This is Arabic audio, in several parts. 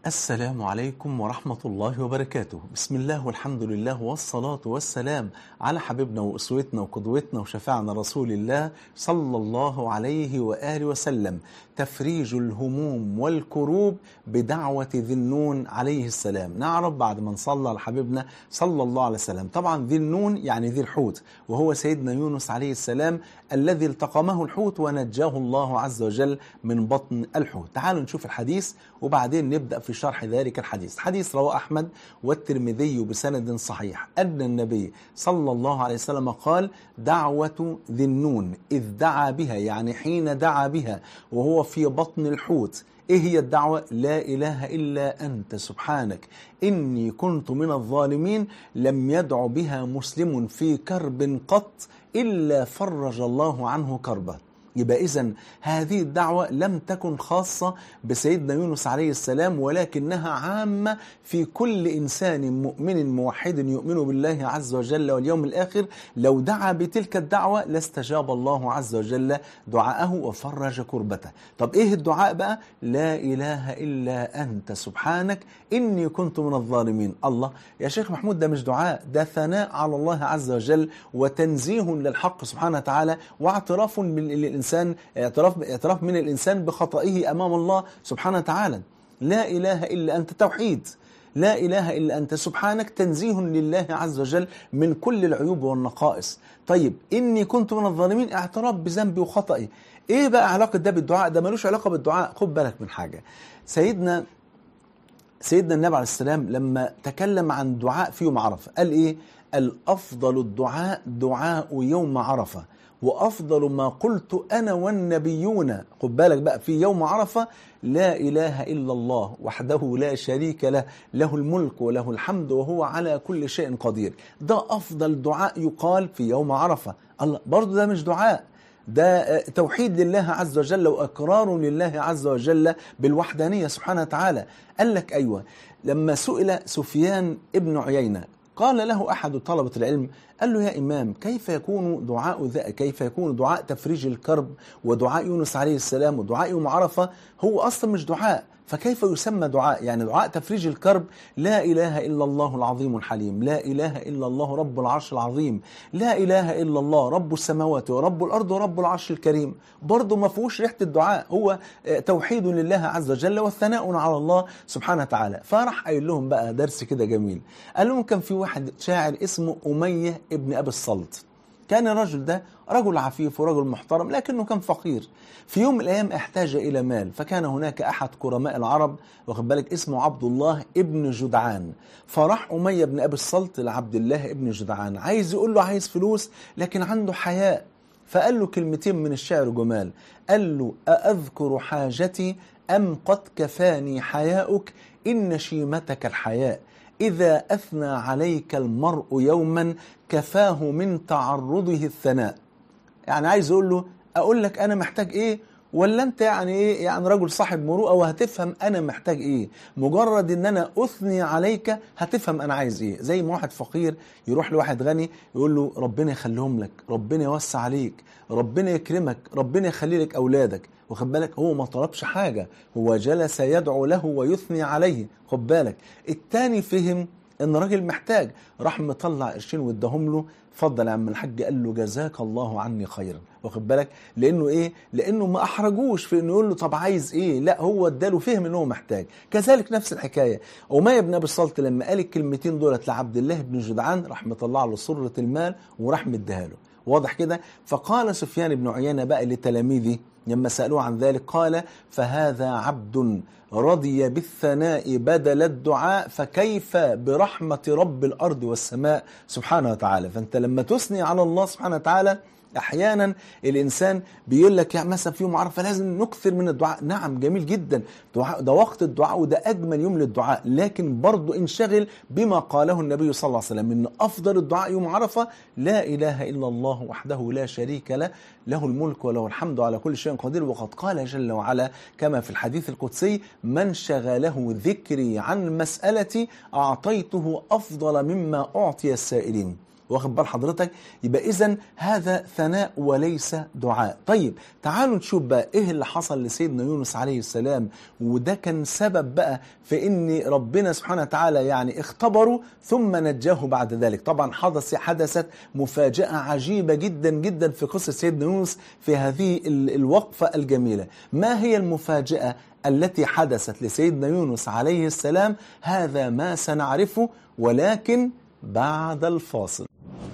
السلام عليكم ورحمة الله وبركاته. بسم الله والحمد لله والصلاة والسلام على حبيبنا وأسوتنا وقدوتنا وشفاعنا رسول الله صلى الله عليه وآله وسلم. تفريج الهموم والكروب بدعوة ذي النون عليه السلام. نعرف بعد ما نصلى على حبيبنا صلى الله عليه وسلم، طبعا ذي النون يعني ذي الحوت، وهو سيدنا يونس عليه السلام الذي التقمه الحوت ونجاه الله عز وجل من بطن الحوت. تعالوا نشوف الحديث وبعدين نبدأ في شرح ذلك الحديث. حديث رواه أحمد والترمذي بسند صحيح أن النبي صلى الله عليه وسلم قال: دعوة ذي النون إذ دعا بها، يعني حين دعا بها وهو في بطن الحوت. إيه هي الدعوة؟ لا إله إلا أنت سبحانك إني كنت من الظالمين. لم يدع بها مسلم في كرب قط إلا فرج الله عنه كربه. يبقى إذن هذه الدعوة لم تكن خاصة بسيدنا يونس عليه السلام، ولكنها عامة في كل إنسان مؤمن موحد يؤمن بالله عز وجل واليوم الآخر. لو دعا بتلك الدعوة لاستجاب الله عز وجل دعاءه وفرج كربته. طب إيه الدعاء بقى؟ لا إله إلا أنت سبحانك إني كنت من الظالمين. الله يا شيخ محمود، ده مش دعاء، ده ثناء على الله عز وجل وتنزيه للحق سبحانه وتعالى، واعتراف من اعتراف من الإنسان بخطئه أمام الله سبحانه وتعالى. لا إله إلا أنت توحيد، لا إله إلا أنت سبحانك تنزيه لله عز وجل من كل العيوب والنقائص. طيب إني كنت من الظالمين، اعتراف بذنبي وخطئي. إيه بقى علاقة ده بالدعاء؟ ده ملوش علاقة بالدعاء. خد بالك من حاجة، سيدنا النبي عليه السلام لما تكلم عن دعاء في يوم عرفة قال إيه؟ الأفضل الدعاء دعاء يوم عرفة، وأفضل ما قلت أنا والنبيون. خد بالك بقى في يوم عرفة: لا إله إلا الله وحده لا شريك له، له الملك وله الحمد وهو على كل شيء قدير. ده أفضل دعاء يقال في يوم عرفة. الله، برضو ده مش دعاء، ده توحيد لله عز وجل وإقرار لله عز وجل بالوحدانية سبحانه وتعالى. قال لك أيوة، لما سئل سفيان ابن عيينة قال له أحد طلبة العلم، قال له: يا إمام، كيف يكون دعاء تفريج الكرب ودعاء يونس عليه السلام ودعاء يوم عرفة هو أصلا مش دعاء، فكيف يسمى دعاء؟ يعني دعاء تفريج الكرب: لا إله إلا الله العظيم الحليم، لا إله إلا الله رب العرش العظيم، لا إله إلا الله رب السماوات ورب الأرض ورب العرش الكريم. برضه ما فيهوش ريحة الدعاء، هو توحيد لله عز وجل والثناء على الله سبحانه وتعالى. فراح قايل لهم بقى درس كده جميل. قال لهم: كان في واحد شاعر اسمه أمية ابن أبي الصلت. كان الرجل ده رجل عفيف ورجل محترم، لكنه كان فقير. في يوم من الأيام احتاج إلى مال، فكان هناك أحد كرماء العرب، واخد بالك، اسمه عبد الله ابن جدعان. فراح أمية بن أبي الصلت لعبد الله ابن جدعان عايز يقول له عايز فلوس، لكن عنده حياء. فقال له كلمتين من الشعر جمال، قال له: أأذكر حاجتي أم قد كفاني حياؤك إن شيمتك الحياء، إذا أثنى عليك المرء يوما كفاه من تعرضه الثناء. يعني عايز أقول لك أنا محتاج إيه، ولا أنت يعني إيه، يعني رجل صاحب مروءة وهتفهم أنا محتاج إيه. مجرد إن أنا أثني عليك هتفهم أنا عايز إيه. زي ما واحد فقير يروح لواحد غني يقول له: ربنا يخليهم لك، ربنا يوسع عليك، ربنا يكرمك، ربنا يخلي لك أولادك. وخد بالك، هو ما طلبش حاجة، هو جلس يدعو له ويثني عليه. خد بالك، التاني فهم ان راجل محتاج، راح مطلع قرشين واداهم له. اتفضل يا عم الحاج، قال له: جزاك الله عني خيرا. واخد بالك، لانه ايه؟ لانه ما احرجوش في انه يقول له طب عايز ايه، لا هو اداله، فهم ان هو محتاج. كذلك نفس الحكايه أمية بن ابي الصلت لما قال الكلمتين دولت لعبد الله بن جدعان، راح مطلع له سره المال وراح مديها له. واضح كده؟ فقال سفيان بن عيينة بقى لتلاميذه لما سألوه عن ذلك، قال: فهذا عبد رضي بالثناء بدل الدعاء، فكيف برحمة رب الأرض والسماء سبحانه وتعالى. فأنت لما تثني على الله سبحانه وتعالى، أحيانا الإنسان بيقول لك يعني مثلا في يوم عرفة لازم نكثر من الدعاء. نعم، جميل جدا، ده وقت الدعاء وده أجمل يوم للدعاء، لكن برضو انشغل بما قاله النبي صلى الله عليه وسلم إن أفضل الدعاء يوم عرفة لا إله إلا الله وحده لا شريك له، له الملك وله الحمد على كل شيء قدير. وقد قال جل وعلا كما في الحديث القدسي: من شغله ذكري عن مسألتي أعطيته أفضل مما أعطي السائلين. واخد بال حضرتك؟ يبقى إذن هذا ثناء وليس دعاء. طيب تعالوا نشوف بقى إيه اللي حصل لسيدنا يونس عليه السلام، وده كان سبب بقى في إن ربنا سبحانه وتعالى يعني اختبره ثم نجاه بعد ذلك. طبعا حدثت مفاجأة عجيبة جدا جدا في قصة سيدنا يونس في هذه الوقفة الجميلة. ما هي المفاجأة التي حدثت لسيدنا يونس عليه السلام؟ هذا ما سنعرفه ولكن بعد الفاصل.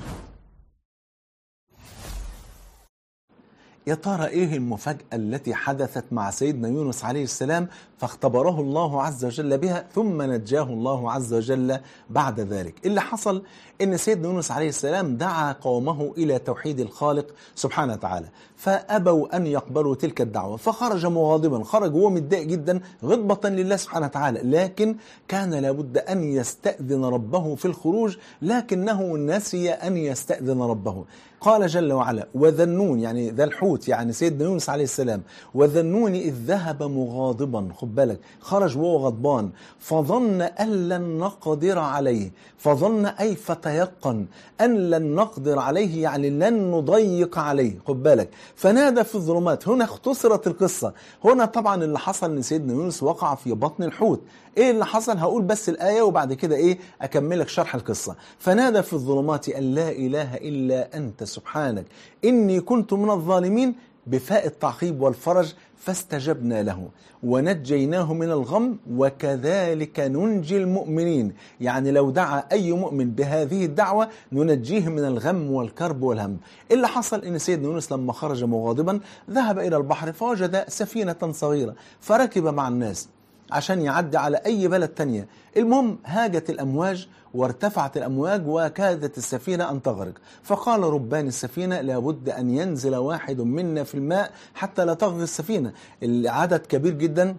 يا ترى ايه المفاجأة التي حدثت مع سيدنا يونس عليه السلام فاختبره الله عز وجل بها ثم نجاه الله عز وجل بعد ذلك؟ اللي حصل ان سيدنا يونس عليه السلام دعا قومه الى توحيد الخالق سبحانه وتعالى، فابوا ان يقبلوا تلك الدعوة، فخرج مغاضبا، خرج وهو متضايق جدا غضبة لله سبحانه وتعالى، لكن كان لابد ان يستأذن ربه في الخروج، لكنه نسي ان يستأذن ربه. قال جل وعلا: وذنون، يعني ذا الحوت، يعني سيدنا يونس عليه السلام، وذنون إذ ذهب مغاضبا، خد بالك، خرج وهو غضبان، فظن أن لن نقدر عليه، فظن أي فتيقن أن لن نقدر عليه، يعني لن نضيق عليه، خد بالك، فنادى في الظلمات. هنا اختصرت القصة. هنا طبعا اللي حصل ان سيدنا يونس وقع في بطن الحوت. ايه اللي حصل؟ هقول بس الآية وبعد كده ايه اكملك شرح القصة. فنادى في الظلمات أن لا إله إلا أنت سبحانك إني كنت من الظالمين، بفاء التعقيب والفرج، فاستجبنا له ونجيناه من الغم وكذلك ننجي المؤمنين. يعني لو دعا أي مؤمن بهذه الدعوة ننجيه من الغم والكرب والهم. اللي حصل إن سيدنا يونس لما خرج مغاضبا ذهب إلى البحر فوجد سفينة صغيرة فركب مع الناس عشان يعدي على أي بلد تانية. المهم هاجت الأمواج وارتفعت الأمواج وكادت السفينة أن تغرق، فقال ربان السفينة: لابد أن ينزل واحد منا في الماء حتى لا تغرق السفينة، العدد كبير جدا،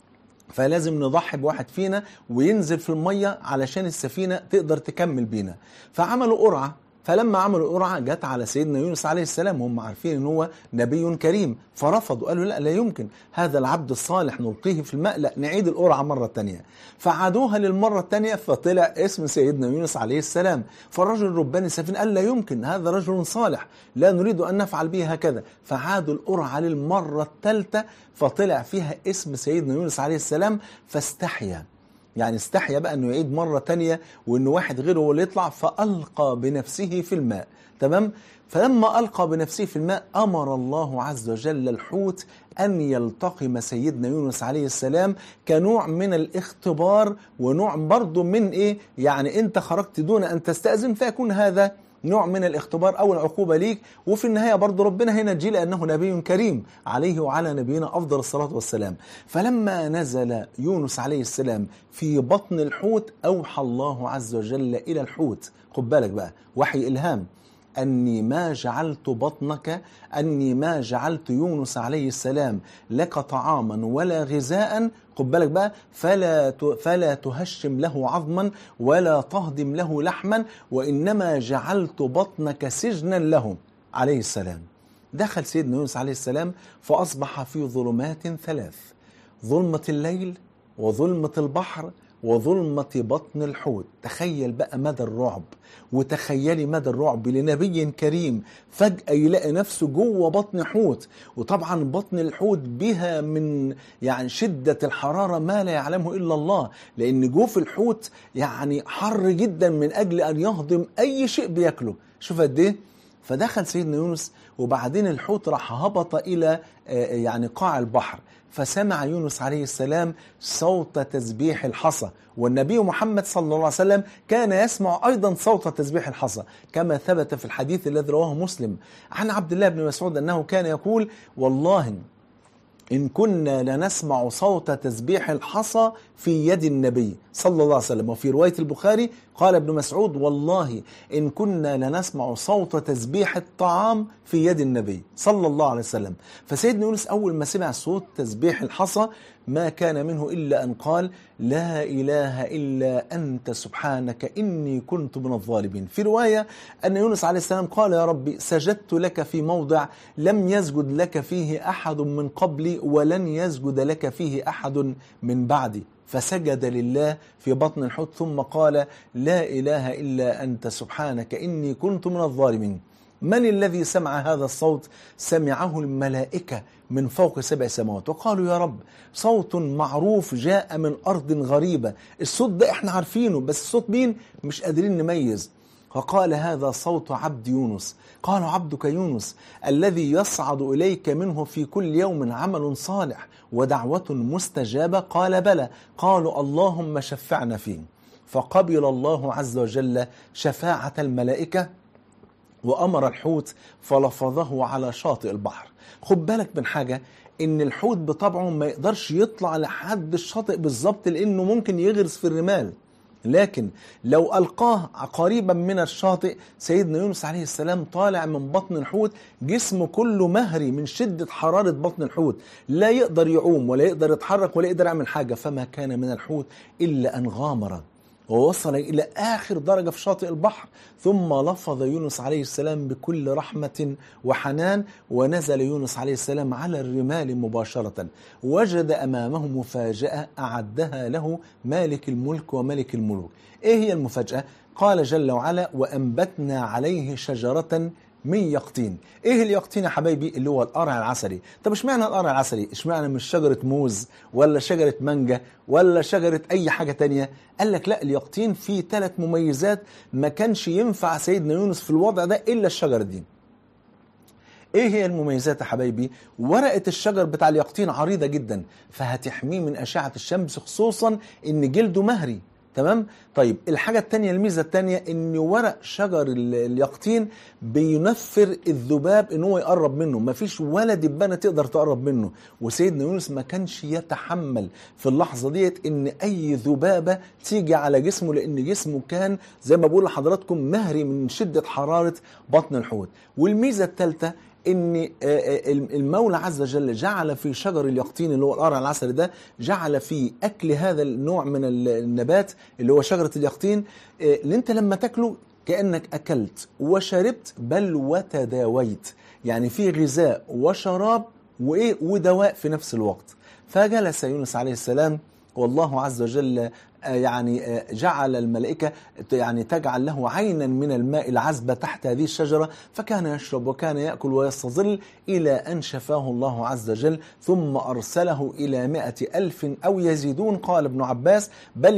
فلازم نضحي بواحد فينا وينزل في المية علشان السفينة تقدر تكمل بينا. فعملوا قرعة، فلما عملوا قرعة جت على سيدنا يونس عليه السلام، هم عارفين ان هو نبي كريم، فرفضوا، قالوا لا يمكن، هذا العبد الصالح نلقيه في الماء، لا نعيد القرعة مرة تانية. فعادوها للمرة التانية فطلع اسم سيدنا يونس عليه السلام. فالرجل رباني السفينة قال: لا يمكن، هذا رجل صالح لا نريد أن نفعل به هكذا. فعادوا القرعة للمرة الثالثة فطلع فيها اسم سيدنا يونس عليه السلام، فاستحيا، يعني استحيا بقى انه يعيد مرة تانية وانه واحد غيره هو اللي يطلع، فألقى بنفسه في الماء. تمام؟ فلما ألقى بنفسه في الماء أمر الله عز وجل الحوت أن يلتقم سيدنا يونس عليه السلام كنوع من الاختبار، ونوع برضه من إيه؟ يعني أنت خرجت دون أن تستأذن، فيكون هذا نوع من الاختبار أو العقوبة ليك، وفي النهاية برضو ربنا هنا ينجيه لأنه نبي كريم عليه وعلى نبينا أفضل الصلاة والسلام. فلما نزل يونس عليه السلام في بطن الحوت أوحى الله عز وجل إلى الحوت، خد بالك بقى، وحي إلهام، أني ما جعلت يونس عليه السلام لك طعاما ولا غذاء، خد بالك بقى، فلا تهشم له عظما ولا تهضم له لحما، وإنما جعلت بطنك سجنا له عليه السلام. دخل سيدنا يونس عليه السلام فأصبح في ظلمات ثلاث: ظلمة الليل وظلمة البحر وظلمة بطن الحوت. تخيل بقى مدى الرعب، وتخيلي مدى الرعب لنبي كريم فجأة يلاقي نفسه جوه بطن حوت. وطبعا بطن الحوت بها من يعني شدة الحرارة ما لا يعلمه إلا الله، لأن جوف الحوت يعني حر جدا من أجل أن يهضم أي شيء بيأكله. شوف قد إيه. فدخل سيدنا يونس وبعدين الحوت راح هبط إلى يعني قاع البحر، فسمع يونس عليه السلام صوت تسبيح الحصى، والنبي محمد صلى الله عليه وسلم كان يسمع أيضا صوت تسبيح الحصى، كما ثبت في الحديث الذي رواه مسلم عن عبد الله بن مسعود أنه كان يقول: والله إن كنا لنسمع صوت تسبيح الحصى في يد النبي صلى الله عليه وسلم. وفي رواية البخاري قال ابن مسعود: والله إن كنا لنسمع صوت تسبيح الطعام في يد النبي صلى الله عليه وسلم. فسيدنا يونس أول ما سمع صوت تسبيح الحصى ما كان منه إلا أن قال: لا إله إلا أنت سبحانك إني كنت من الظالمين. في رواية أن يونس عليه السلام قال: يا ربي سجدت لك في موضع لم يسجد لك فيه أحد من قبلي ولن يسجد لك فيه أحد من بعدي. فسجد لله في بطن الحوت ثم قال: لا إله إلا أنت سبحانك إني كنت من الظالمين. من الذي سمع هذا الصوت؟ سمعه الملائكة من فوق 7 سماوات، وقالوا: يا رب، صوت معروف جاء من أرض غريبة، الصوت ده احنا عارفينه، بس صوت مين مش قادرين نميز. فقال: هذا صوت عبد يونس. قالوا: عبدك يونس الذي يصعد إليك منه في كل يوم عمل صالح ودعوة مستجابة؟ قال: بلى. قالوا: اللهم شفعنا فيه. فقبل الله عز وجل شفاعة الملائكة وأمر الحوت فلفظه على شاطئ البحر. خد بالك من حاجة، إن الحوت بطبعه ما يقدرش يطلع لحد الشاطئ بالظبط، لأنه ممكن يغرس في الرمال، لكن لو ألقاه قريبا من الشاطئ، سيدنا يونس عليه السلام طالع من بطن الحوت جسمه كله مهري من شدة حرارة بطن الحوت، لا يقدر يعوم ولا يقدر يتحرك ولا يقدر يعمل حاجة، فما كان من الحوت إلا أن غامر ووصل إلى آخر درجة في شاطئ البحر، ثم لفظ يونس عليه السلام بكل رحمة وحنان، ونزل يونس عليه السلام على الرمال مباشرة. وجد أمامه مفاجأة أعدها له مالك الملك وملك الملوك. إيه هي المفاجأة؟ قال جل وعلا: وأنبتنا عليه شجرة من يقطين. ايه اليقطين يا حبايبي؟ اللي هو القرع العسلي. طب اشمعنى القرع العسلي؟ اشمعنى مش شجرة موز ولا شجرة مانجا ولا شجرة اي حاجة تانية؟ قال لك لا، اليقطين فيه 3 مميزات ما كانش ينفع سيدنا يونس في الوضع ده الا الشجرة دي. ايه هي المميزات يا حبايبي؟ ورقة الشجر بتاع اليقطين عريضة جدا، فهتحميه من اشعة الشمس، خصوصا ان جلده مهري. تمام؟ طيب الحاجة التانية، الميزة التانية، ان ورق شجر اليقطين بينفر الذباب ان هو يقرب منه، مفيش ولا دبانة تقدر تقرب منه. وسيدنا يونس ما كانش يتحمل في اللحظة ديت ان اي ذبابة تيجي على جسمه، لان جسمه كان زي ما بقول لحضراتكم مهري من شدة حرارة بطن الحوت. والميزة الثالثة ان المولى عز وجل جعل في شجر اليقطين اللي هو القرع العسلي ده، جعل في اكل هذا النوع من النبات اللي هو شجرة اليقطين، اللي انت لما تاكله كأنك اكلت وشربت بل وتداويت، يعني في غذاء وشراب وايه ودواء في نفس الوقت. فجلس يونس عليه السلام، والله عز وجل يعني جعل الملائكة يعني تجعل له عينا من الماء العذبة تحت هذه الشجرة، فكان يشرب وكان يأكل ويستظل إلى أن شفاه الله عز وجل، ثم أرسله إلى 100,000 أو يزيدون. قال ابن عباس: بل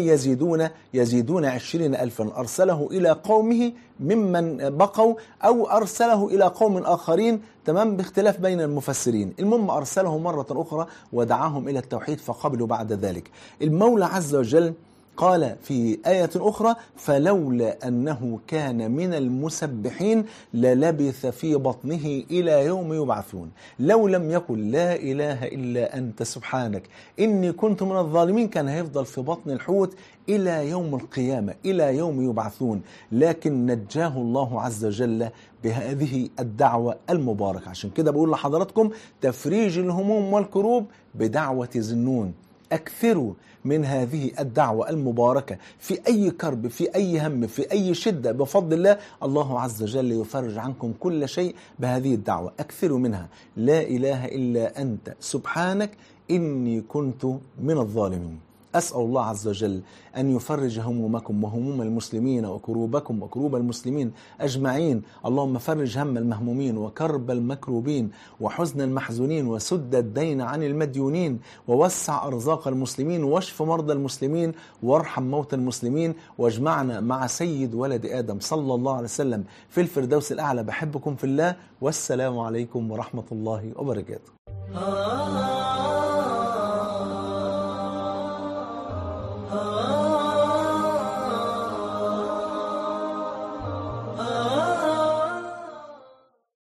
يزيدون 20,000. أرسله إلى قومه ممن بقوا، أو أرسله إلى قوم آخرين، تمام، باختلاف بين المفسرين. المهم أرسله مرة أخرى ودعاهم إلى التوحيد فقبلوا بعد ذلك. المولى عز وجل قال في آية أخرى: فلولا أنه كان من المسبحين للبث في بطنه إلى يوم يبعثون. لو لم يقل لا إله إلا أنت سبحانك إني كنت من الظالمين، كان هيفضل في بطن الحوت إلى يوم القيامة، إلى يوم يبعثون. لكن نجاه الله عز وجل بهذه الدعوة المباركة. عشان كده بقول لحضراتكم: تفريج الهموم والكروب بدعوة ذنون. أكثروا من هذه الدعوة المباركة في أي كرب، في أي هم، في أي شدة، بفضل الله الله عز وجل يفرج عنكم كل شيء بهذه الدعوة. أكثروا منها: لا إله إلا أنت سبحانك إني كنت من الظالمين. أسأل الله عز وجل أن يفرج همومكم وهموم المسلمين وكروبكم وكروب المسلمين أجمعين. اللهم فرج هم المهمومين وكرب المكروبين وحزن المحزونين وسد الدين عن المديونين ووسع أرزاق المسلمين واشف مرضى المسلمين وارحم موتى المسلمين، واجمعنا مع سيد ولد آدم صلى الله عليه وسلم في الفردوس الأعلى. بحبكم في الله، والسلام عليكم ورحمة الله وبركاته.